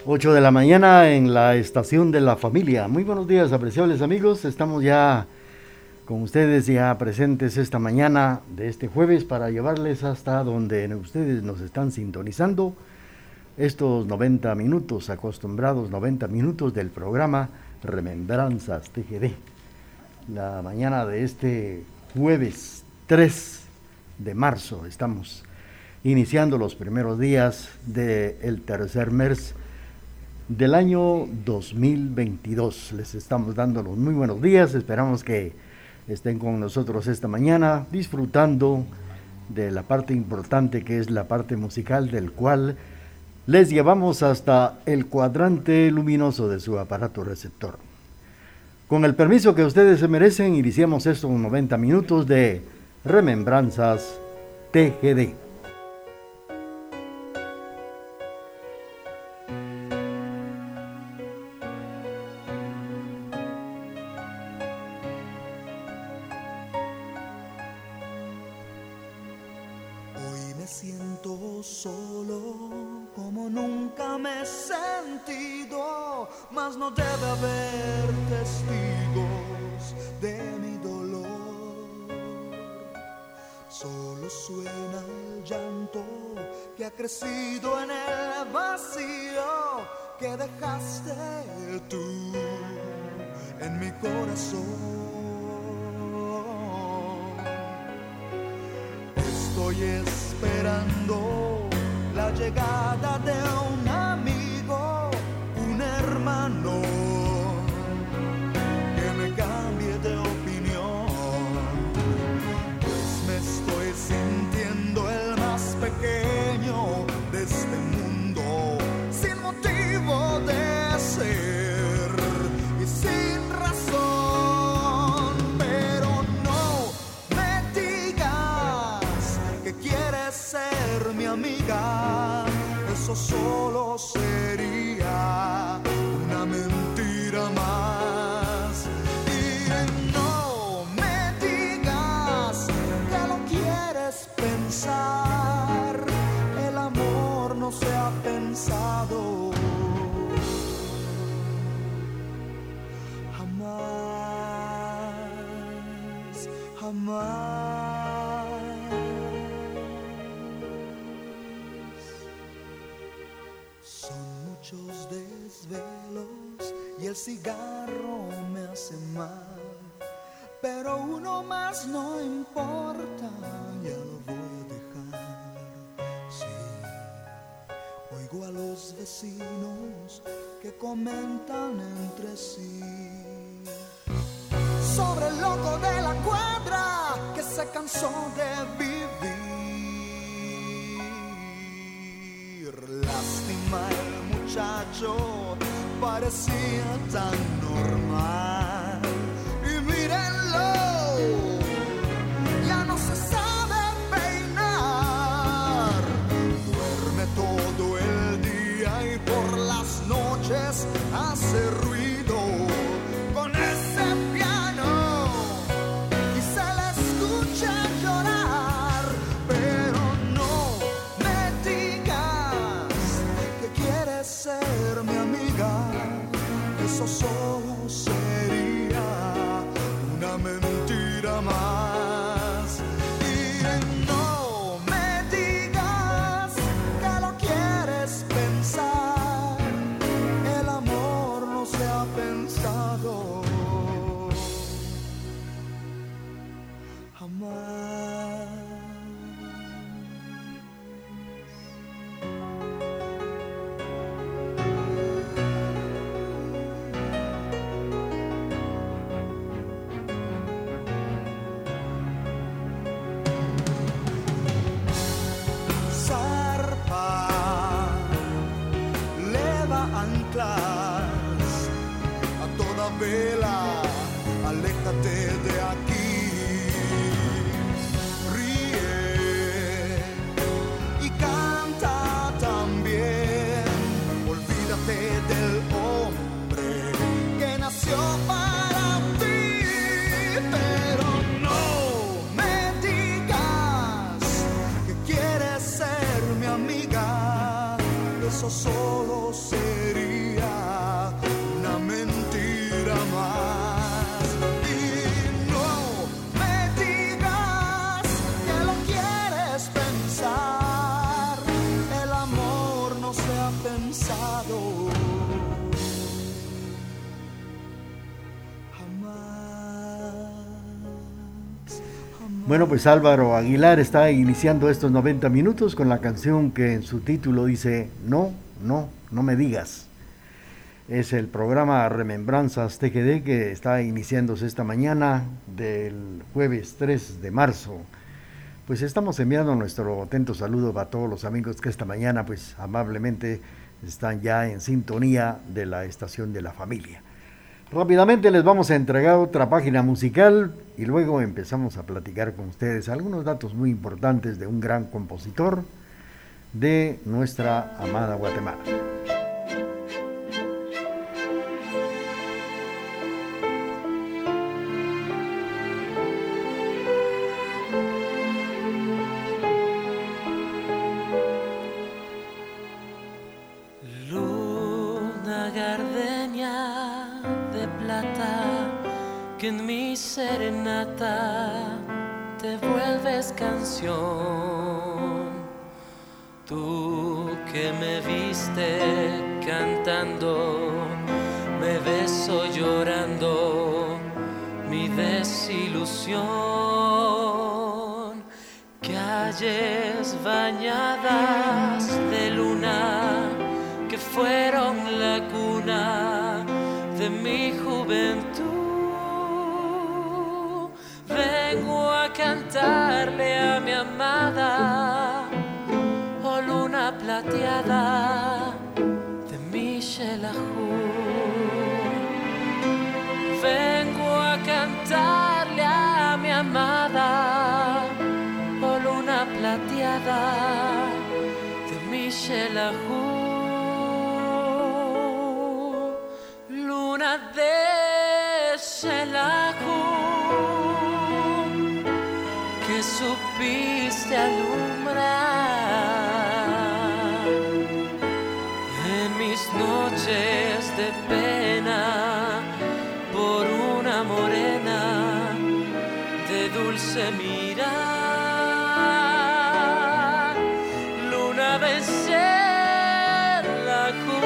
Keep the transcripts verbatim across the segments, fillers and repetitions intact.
ocho de la mañana en la estación de la familia. Muy buenos días, apreciables amigos. Estamos ya con ustedes, ya presentes esta mañana de este jueves para llevarles hasta donde ustedes nos están sintonizando estos noventa minutos, acostumbrados noventa minutos del programa Remembranzas T G D. La mañana de este jueves tres de marzo estamos iniciando los primeros días del tercer mes del año dos mil veintidós. Les estamos dando los muy buenos días, esperamos que estén con nosotros esta mañana disfrutando de la parte importante que es la parte musical, del cual les llevamos hasta el cuadrante luminoso de su aparato receptor. Con el permiso que ustedes se merecen, iniciamos estos noventa minutos de Remembranzas T G D. Crecido en el vacío que dejaste tú en mi corazón. Estoy esperando la llegada de un amigo, un hermano que me cambie de opinión, pues me estoy sintiendo el más pequeño de este mundo, sin motivo de ser y sin razón. Pero no me digas que quieres ser mi amiga, eso solo sería una mentira más. Y no me digas que lo quieres pensar, el amor no se ha pensado jamás, jamás. Son muchos desvelos y el cigarro me hace mal, pero uno más no importa, ya lo voy a dejar. Sí, oigo a los vecinos que comentan entre sí sobre el loco de la cuadra que se cansó de vivir. Lástima, el muchacho parecía tan normal. Y mírenlo, ya no se sabe peinar. Duerme todo el día y por las noches hace ruido con ese piano y se le escucha llorar. Pero no me digas que quieres ser mi amiga, eso solo sería una mentira más. Y no me digas que lo quieres pensar, el amor no se ha pensado jamás. A toda vela, aléjate de aquí. Ríe y canta también. Olvídate del hombre que nació para ti. Pero no me digas que quieres ser mi amiga, eso solo sería Bueno, pues Álvaro Aguilar está iniciando estos noventa minutos con la canción que en su título dice No, no, no me digas. Es el programa Remembranzas T G D que está iniciándose esta mañana del jueves tres de marzo. Pues estamos enviando nuestro atento saludo a todos los amigos que esta mañana pues amablemente están ya en sintonía de la estación de la familia. Rápidamente les vamos a entregar otra página musical y luego empezamos a platicar con ustedes algunos datos muy importantes de un gran compositor de nuestra amada Guatemala. Que en mi serenata te vuelves canción, tú que me viste cantando, me beso llorando mi desilusión, calles bañadas de luna que fueron la cuna de mi juventud. Vengo a cantarle a mi amada, oh luna plateada de mi Xelajú. Vengo a cantarle a mi amada, oh luna plateada de mi Xelajú. Luna de Xelajú, que supiste alumbrar en mis noches de pena por una morena de dulce mirar. Luna de Xelajú,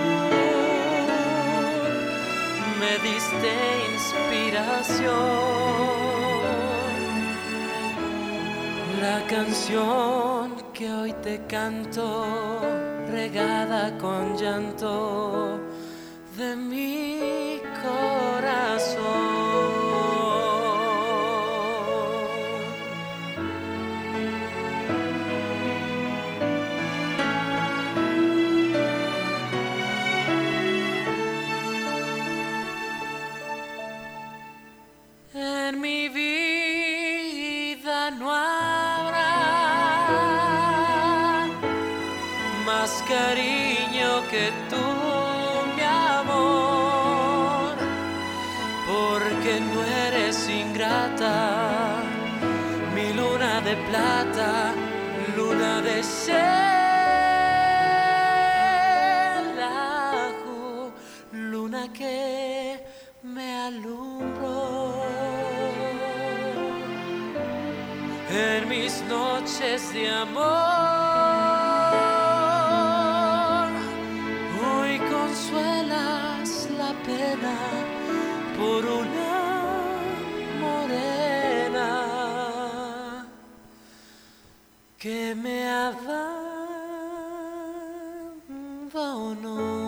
me diste inspiración. La canción que hoy te canto, regada con llanto de mi corazón. En mi vida no habrá más cariño que tú, mi amor, porque no eres ingrata, mi luna de plata, luna de Xelajú, luna que me alumbró en mis noches de amor. Hoy consuelas la pena por una morena que me abandonó.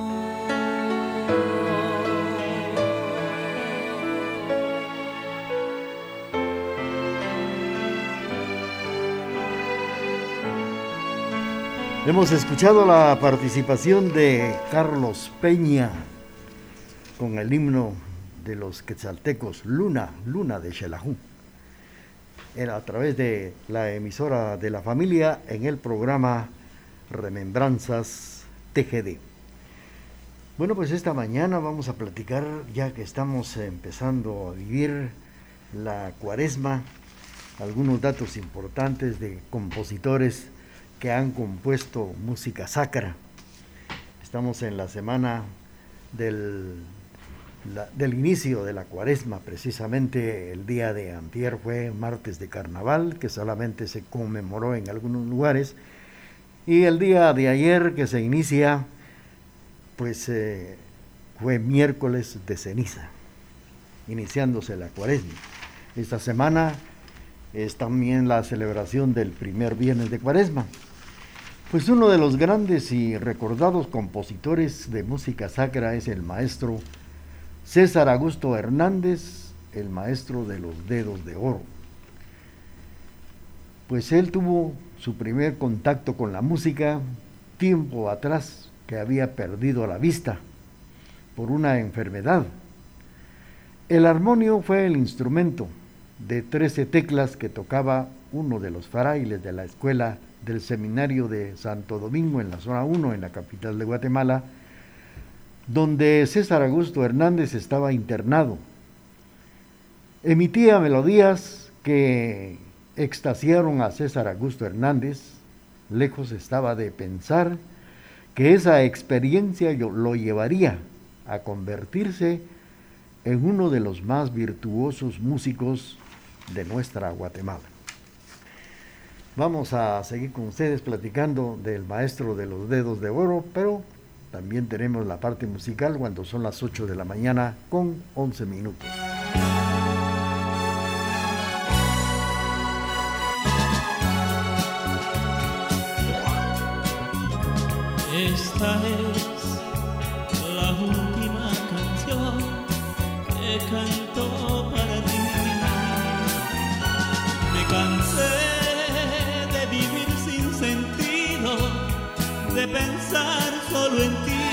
Hemos escuchado la participación de Carlos Peña con el himno de los quetzaltecos, Luna, Luna de Xelajú. Era a través de la emisora de la familia en el programa Remembranzas T G D. Bueno, pues esta mañana vamos a platicar, ya que estamos empezando a vivir la cuaresma, algunos datos importantes de compositores que han compuesto música sacra. Estamos en la semana del, la, del inicio de la cuaresma, precisamente el día de antier fue martes de carnaval, que solamente se conmemoró en algunos lugares, y el día de ayer que se inicia, pues eh, fue miércoles de ceniza, iniciándose la cuaresma. Esta semana es también la celebración del primer viernes de Cuaresma. Pues uno de los grandes y recordados compositores de música sacra es el maestro César Augusto Hernández, el maestro de los dedos de oro. Pues él tuvo su primer contacto con la música tiempo atrás, que había perdido la vista por una enfermedad. El armonio fue el instrumento de trece teclas que tocaba uno de los frailes de la escuela del seminario de Santo Domingo en la zona uno, en la capital de Guatemala, donde César Augusto Hernández estaba internado. Emitía melodías que extasiaron a César Augusto Hernández. Lejos estaba de pensar que esa experiencia lo llevaría a convertirse en uno de los más virtuosos músicos de nuestra Guatemala. Vamos a seguir con ustedes platicando del maestro de los dedos de oro, pero también tenemos la parte musical cuando son las ocho de la mañana con once minutos. Esta es la última canción que canto para ti. Me cansé de vivir sin sentido, de pensar solo en ti.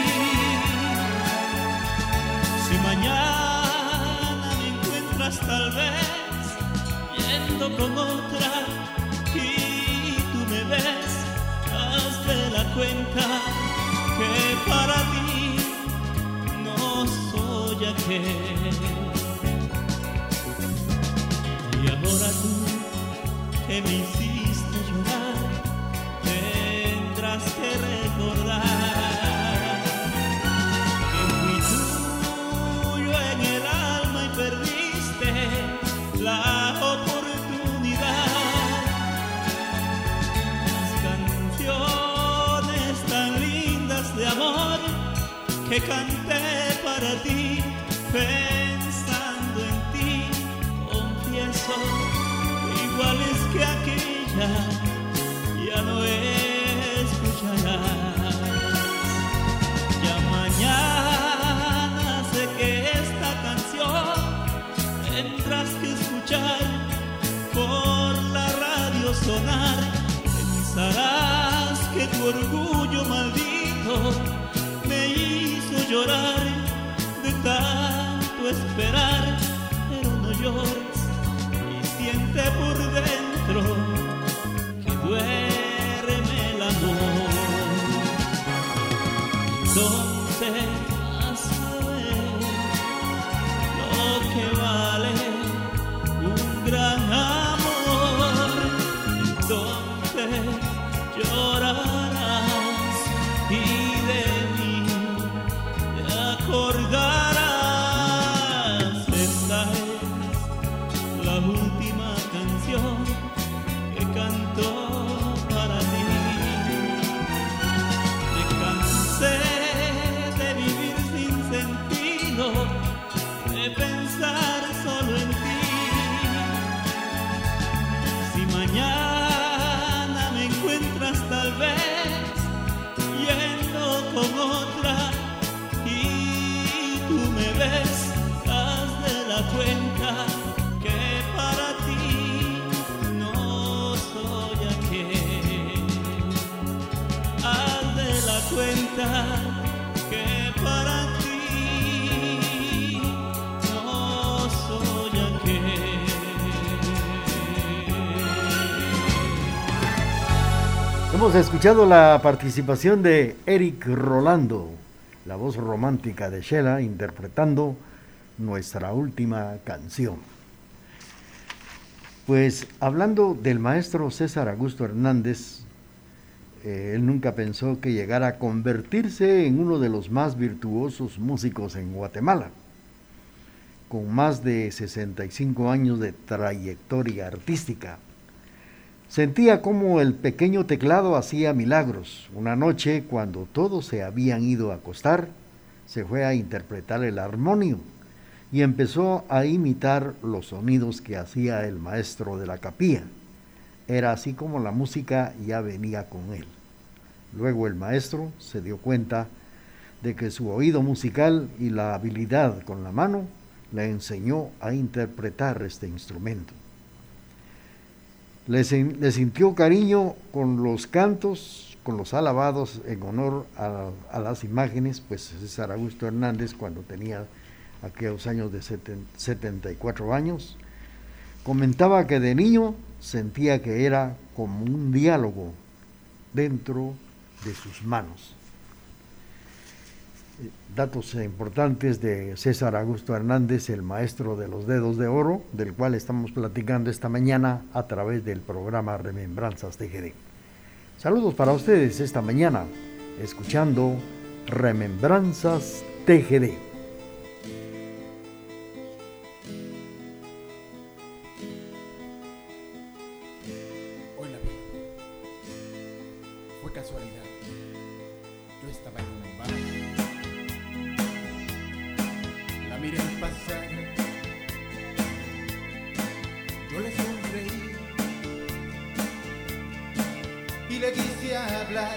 Si mañana me encuentras tal vez yendo con otra y tú me ves, haz de la cuenta que para ti no soy aquel. Y ahora tú que me hiciste llorar, tendrás que recordar que fui tuyo en el alma y perdiste la oportunidad. Las canciones tan lindas de amor que canté para ti, pensando en ti, confieso, iguales que aquella, ya no escucharás. Ya mañana sé que esta canción tendrás que escuchar por la radio sonar. Pensarás que tu orgullo maldito me hizo llorar de tanto esperar, pero no llores y siente por dentro que duerme el amor. Entonces vas a ver lo que vale un gran amor. Entonces llorarás y de mí te acordarás. Esta es la última canción que canto para ti. Me cansé de vivir sin sentido, de pensar solo en ti. Si mañana me encuentras tal vez yendo con otra y tú me ves, haz de la cuenta que para ti no soy aquel. Haz de la cuenta que para ti no soy aquel. Hemos escuchado la participación de Eric Rolando, la voz romántica de Shela, interpretando nuestra última canción. Pues hablando del maestro César Augusto Hernández, eh, él nunca pensó que llegara a convertirse en uno de los más virtuosos músicos en Guatemala. Con más de sesenta y cinco años de trayectoria artística, sentía como el pequeño teclado hacía milagros. Una noche, cuando todos se habían ido a acostar, se fue a interpretar el armonio y empezó a imitar los sonidos que hacía el maestro de la capilla. Era así como la música ya venía con él. Luego el maestro se dio cuenta de que su oído musical y la habilidad con la mano le enseñó a interpretar este instrumento. Le, le sintió cariño con los cantos, con los alabados en honor a, a las imágenes, pues César Augusto Hernández, cuando tenía aquellos años de setenta y cuatro años, comentaba que de niño sentía que era como un diálogo dentro de sus manos. Datos importantes de César Augusto Hernández, el maestro de los dedos de oro, del cual estamos platicando esta mañana a través del programa Remembranzas T G D. Saludos para ustedes esta mañana, escuchando Remembranzas T G D. Hoy la vi. Fue casualidad. Yo estaba en un bar. La miré pasar. Yo le sonreí y le quise hablar.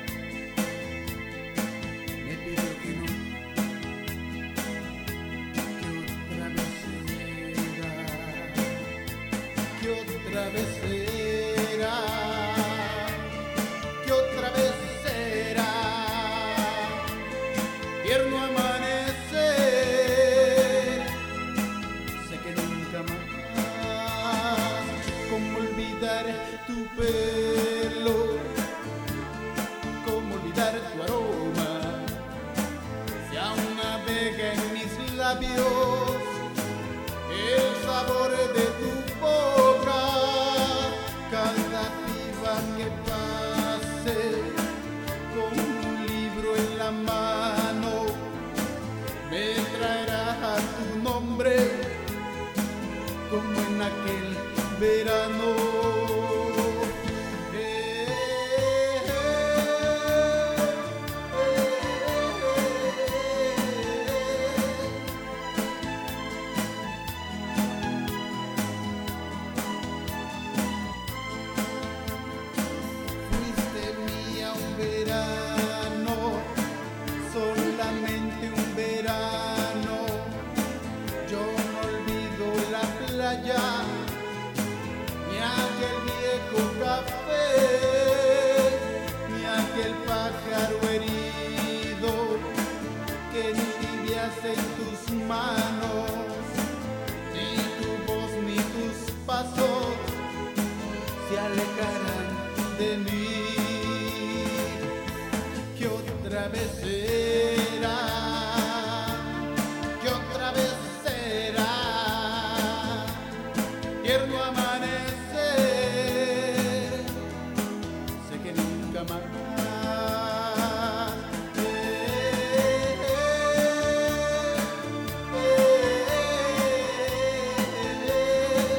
Me pidió que no, que otra vez era, que otra vez era, que otra vez será tierno amanecer. Sé que nunca más, cómo olvidar tu pelo, cómo olvidar tu aroma, si aún navega en mis labios el sabor de tu boca. Cada piba que pase con un libro en la mano me traerá tu nombre como en aquel verano. Eh, eh, eh, Fuiste mía un verano, solamente un verano. Yo no olvido la playa, ni aquel viejo café, ni aquel pájaro herido que entibias en tus manos, ni tu voz ni tus pasos se alejarán de mí. Que otra vez será, que otra vez será tierno amanecer. Sé que nunca más. Eh, eh, eh, eh, eh.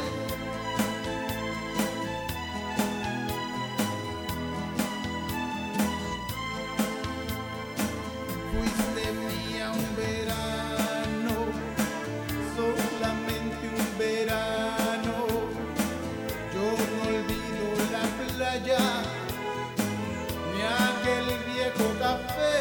Fuiste mía un verano, solamente un verano. Yo no olvido la playa, ni aquel viejo café,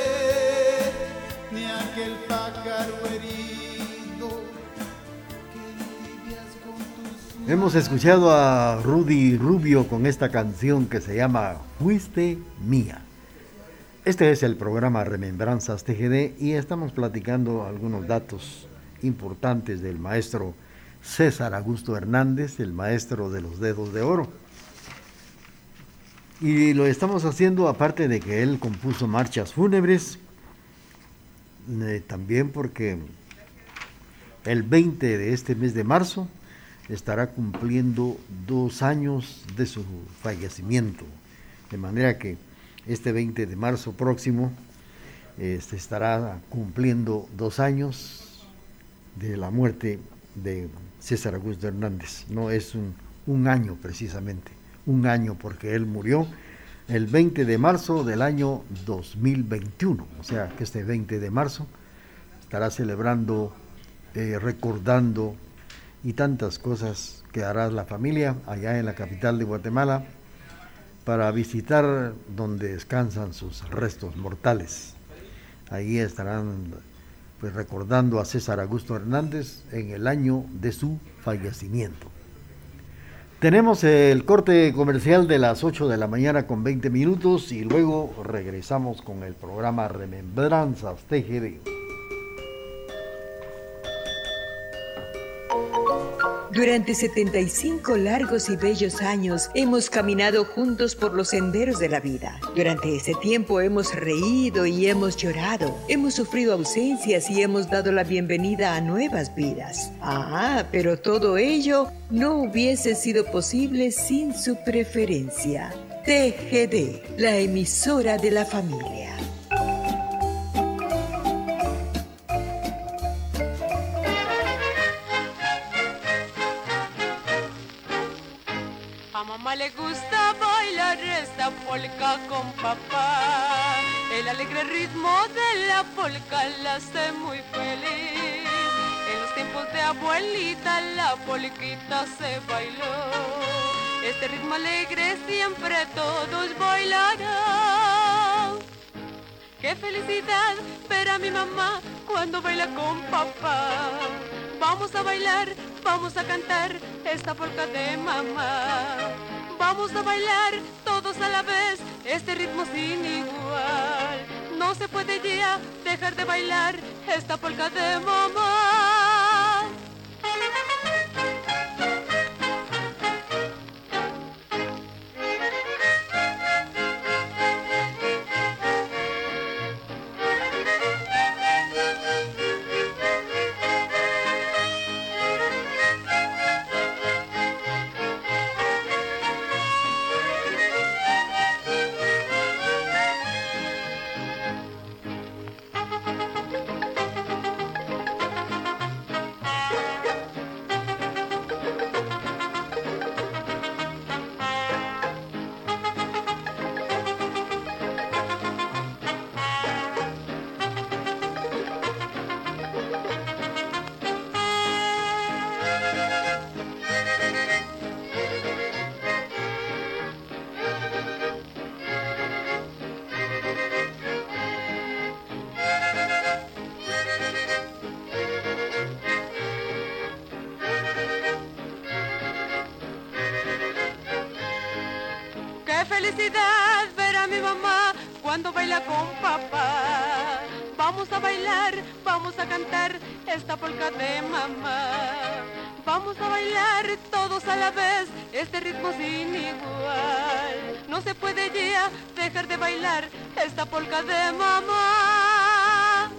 ni aquel pájaro herido que entibias con tus Hemos escuchado a Rudy Rubio con esta canción que se llama Fuiste Mía. Este es el programa Remembranzas T G D y estamos platicando algunos datos importantes del maestro César Augusto Hernández, el maestro de los dedos de oro. Y lo estamos haciendo aparte de que él compuso marchas fúnebres, eh, también porque el veinte de este mes de marzo estará cumpliendo dos años de su fallecimiento. De manera que este veinte de marzo próximo este, estará cumpliendo dos años de la muerte de César Augusto Hernández. No es un, un año precisamente, un año porque él murió el veinte de marzo del año dos mil veintiuno. O sea que este veinte de marzo estará celebrando eh, recordando y tantas cosas que hará la familia allá en la capital de Guatemala para visitar donde descansan sus restos mortales. Ahí estarán pues recordando a César Augusto Hernández en el año de su fallecimiento. Tenemos el corte comercial de las ocho de la mañana con veinte minutos y luego regresamos con el programa Remembranzas T G D. Durante setenta y cinco largos y bellos años hemos caminado juntos por los senderos de la vida. Durante ese tiempo hemos reído y hemos llorado, hemos sufrido ausencias y hemos dado la bienvenida a nuevas vidas. Ah, pero todo ello no hubiese sido posible sin su preferencia. T G D, la emisora de la familia. Le gusta bailar esta polca con papá. El alegre ritmo de la polca la hace muy feliz. En los tiempos de abuelita la polquita se bailó. Este ritmo alegre siempre todos bailarán. Qué felicidad ver a mi mamá cuando baila con papá. Vamos a bailar, vamos a cantar esta polca de mamá. Vamos a bailar todos a la vez este ritmo sin igual. No se puede ya dejar de bailar esta polca de mamá. Felicidad ver a mi mamá cuando baila con papá. Vamos a bailar, vamos a cantar esta polca de mamá. Vamos a bailar todos a la vez este ritmo sin igual. No se puede ya dejar de bailar esta polca de mamá.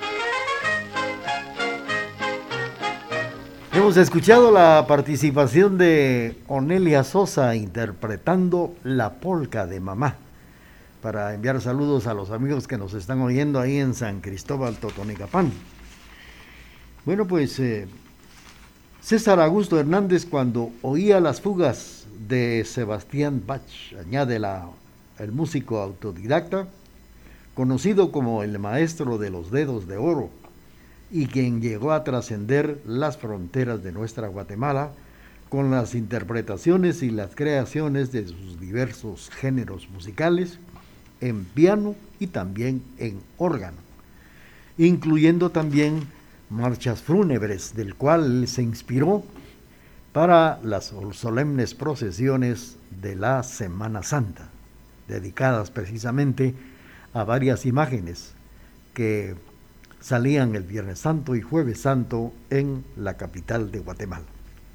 Hemos escuchado la participación de Onelia Sosa interpretando la polca de mamá, para enviar saludos a los amigos que nos están oyendo ahí en San Cristóbal, Totonicapán. Bueno, pues eh, César Augusto Hernández, cuando oía las fugas de Sebastián Bach, añade la, el músico autodidacta, conocido como el maestro de los dedos de oro, y quien llegó a trascender las fronteras de nuestra Guatemala con las interpretaciones y las creaciones de sus diversos géneros musicales en piano y también en órgano, incluyendo también marchas fúnebres, del cual se inspiró para las solemnes procesiones de la Semana Santa, dedicadas precisamente a varias imágenes que salían el Viernes Santo y Jueves Santo en la capital de Guatemala.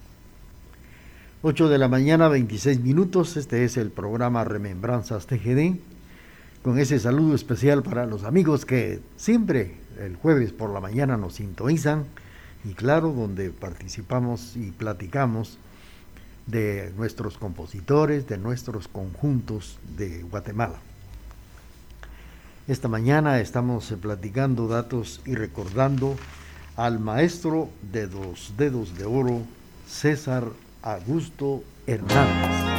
ocho de la mañana, veintiséis minutos, este es el programa Remembranzas T G D, con ese saludo especial para los amigos que siempre el jueves por la mañana nos sintonizan, y claro, donde participamos y platicamos de nuestros compositores, de nuestros conjuntos de Guatemala. Esta mañana estamos platicando datos y recordando al maestro de los dedos de oro, César Augusto Hernández.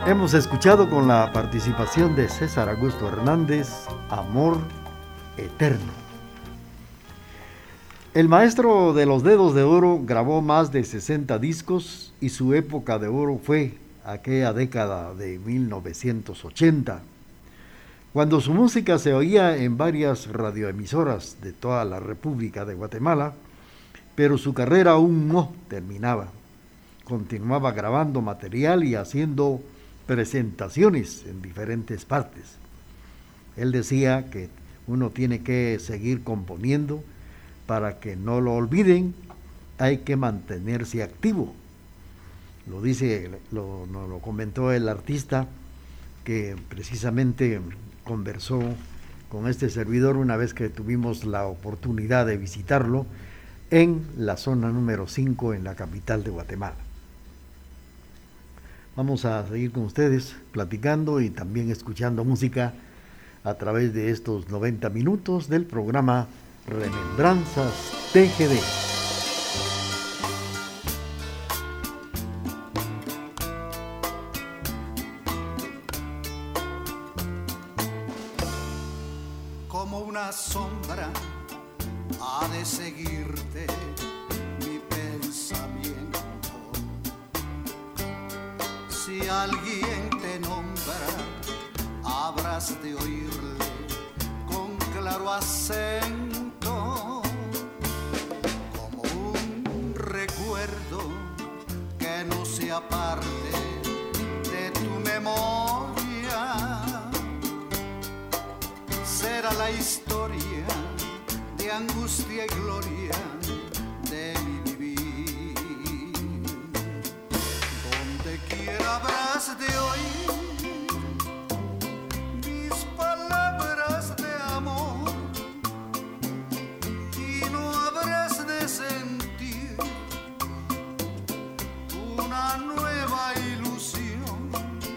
Hemos escuchado con la participación de César Augusto Hernández, Amor Eterno. El maestro de los Dedos de Oro grabó más de sesenta discos y su época de oro fue aquella década de mil novecientos ochenta, cuando su música se oía en varias radioemisoras de toda la República de Guatemala, pero su carrera aún no terminaba. Continuaba grabando material y haciendo presentaciones en diferentes partes. Él decía que uno tiene que seguir componiendo para que no lo olviden, hay que mantenerse activo. Lo dice, lo, nos lo comentó el artista que precisamente conversó con este servidor una vez que tuvimos la oportunidad de visitarlo en la zona número cinco en la capital de Guatemala. Vamos a seguir con ustedes platicando y también escuchando música a través de estos noventa minutos del programa Remembranzas T G D. Como una sombra ha de seguirte mi pensamiento. Si alguien te nombra, habrás de oírle con claro acento, como un recuerdo que no se aparte de tu memoria. Será la historia de angustia y gloria de mi vivir. Donde quiera habrás de oír mis palabras de amor y no habrás de sentir una nueva ilusión,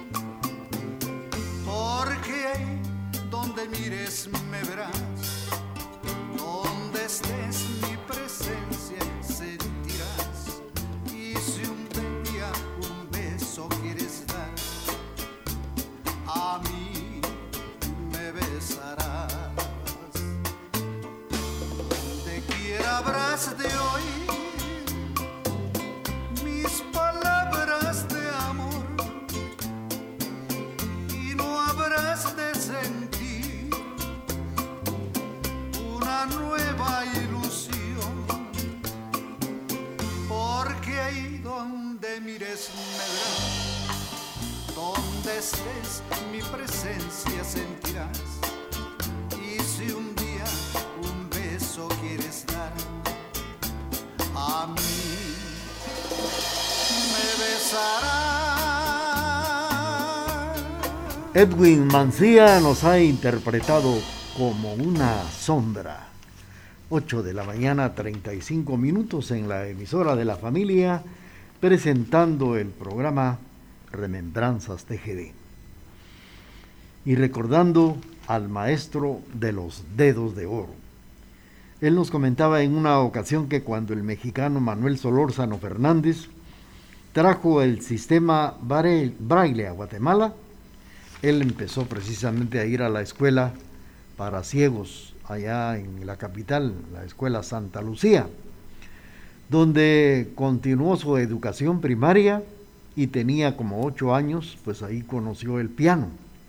porque ahí donde mires me verás, donde estés mi presencia sentirás, y si un día un beso quieres dar, a mí me besarás. Donde quiera habrás de oír mis palabras de amor y no habrás de sentir una nueva ilusión, porque ahí donde mires me verás, donde estés mi presencia sentirás, y si un día un beso quieres dar, a mí me besarás. Edwin Mancía nos ha interpretado Como una sombra. ocho de la mañana, treinta y cinco minutos en la emisora de la familia, presentando el programa Remembranzas T G D. Y recordando al maestro de los Dedos de Oro. Él nos comentaba en una ocasión que cuando el mexicano Manuel Solórzano Fernández trajo el sistema Braille a Guatemala, él empezó precisamente a ir a la escuela para ciegos allá en la capital, la escuela Santa Lucía, donde continuó su educación primaria y tenía como ocho años, pues ahí conoció el piano.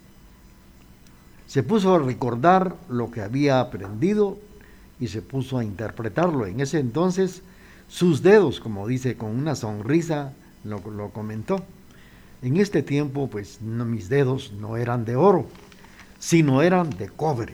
Se puso a recordar lo que había aprendido y se puso a interpretarlo. En ese entonces, sus dedos, como dice, con una sonrisa, lo, lo comentó. En este tiempo, pues no, mis dedos no eran de oro, sino eran de cobre.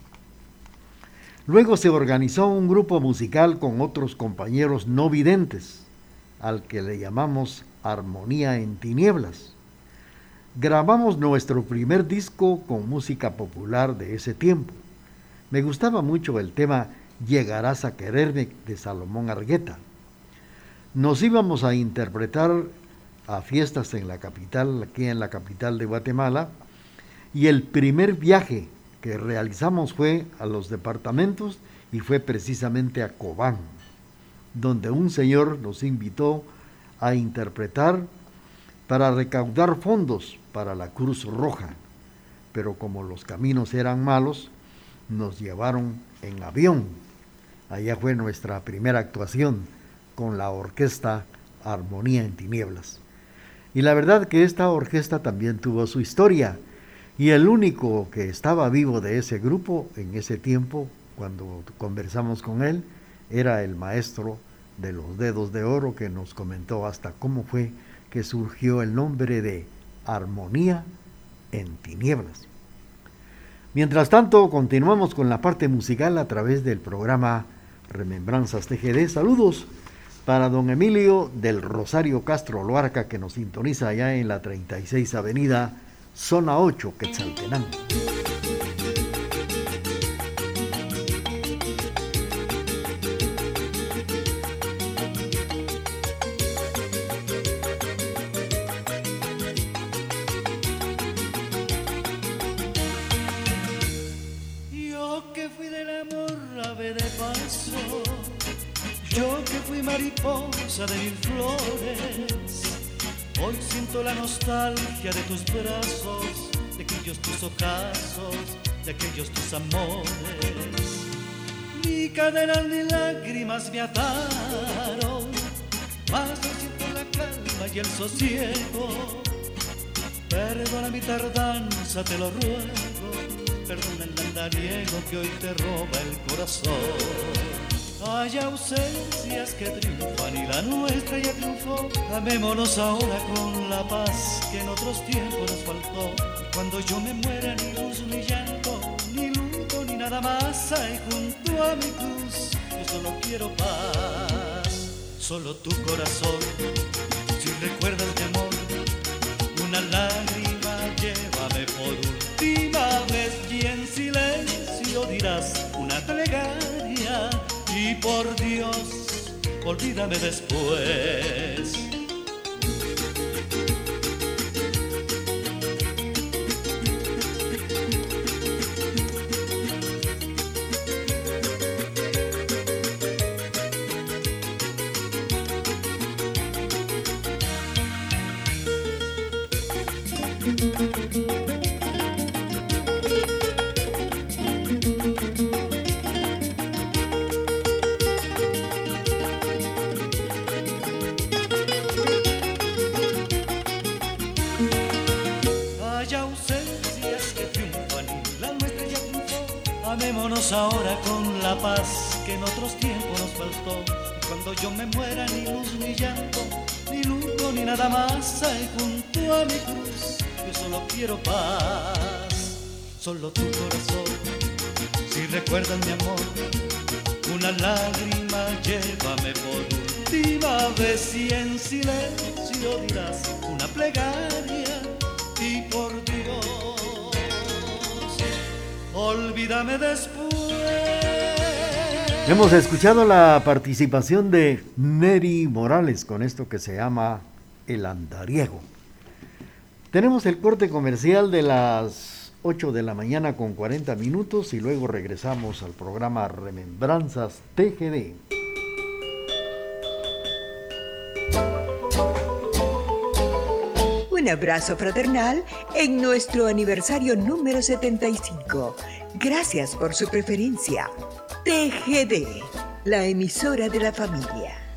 Luego se organizó un grupo musical con otros compañeros no videntes, al que le llamamos Armonía en Tinieblas. Grabamos nuestro primer disco con música popular de ese tiempo. Me gustaba mucho el tema Llegarás a quererme de Salomón Argueta. Nos íbamos a interpretar a fiestas en la capital, aquí en la capital de Guatemala, y el primer viaje que realizamos fue a los departamentos y fue precisamente a Cobán, donde un señor nos invitó a interpretar para recaudar fondos para la Cruz Roja, pero como los caminos eran malos, nos llevaron en avión. Allá fue nuestra primera actuación con la orquesta Armonía en Tinieblas. Y la verdad que esta orquesta también tuvo su historia, y el único que estaba vivo de ese grupo en ese tiempo, cuando conversamos con él, era el maestro de los Dedos de Oro, que nos comentó hasta cómo fue que surgió el nombre de Armonía en Tinieblas. Mientras tanto, continuamos con la parte musical a través del programa Remembranzas T G D. Saludos para don Emilio del Rosario Castro Loarca, que nos sintoniza allá en la treinta y seis Avenida, Zona ocho, Quetzaltenango. Mariposa de mil flores, hoy siento la nostalgia de tus brazos, de aquellos tus ocasos, de aquellos tus amores. Ni cadenas ni lágrimas me ataron, mas hoy siento la calma y el sosiego. Perdona mi tardanza, te lo ruego, perdona el andariego que hoy te roba el corazón. Hay ausencias que triunfan y la nuestra ya triunfó. Amémonos ahora con la paz que en otros tiempos nos faltó. Cuando yo me muera, ni luz ni llanto, ni luto ni nada más hay junto a mi cruz. Yo solo quiero paz, solo tu corazón. Si recuerdas mi amor, una lágrima llévame por última vez y en silencio dirás una plegaria. Y por Dios, olvídame después. Amémonos ahora con la paz que en otros tiempos nos faltó. Cuando yo me muera, ni luz ni llanto, ni luto ni nada más hay junto a mi cruz. Yo solo quiero paz, solo tu corazón. Si recuerdas mi amor, una lágrima llévame por última vez y en silencio dirás una plegaria. Y por Dios, olvídame después. Hemos escuchado la participación de Neri Morales con esto que se llama El Andariego. Tenemos el corte comercial de las ocho de la mañana con cuarenta minutos y luego regresamos al programa Remembranzas T G D. Un abrazo fraternal en nuestro aniversario número setenta y cinco. Gracias por su preferencia. T G D, la emisora de la familia.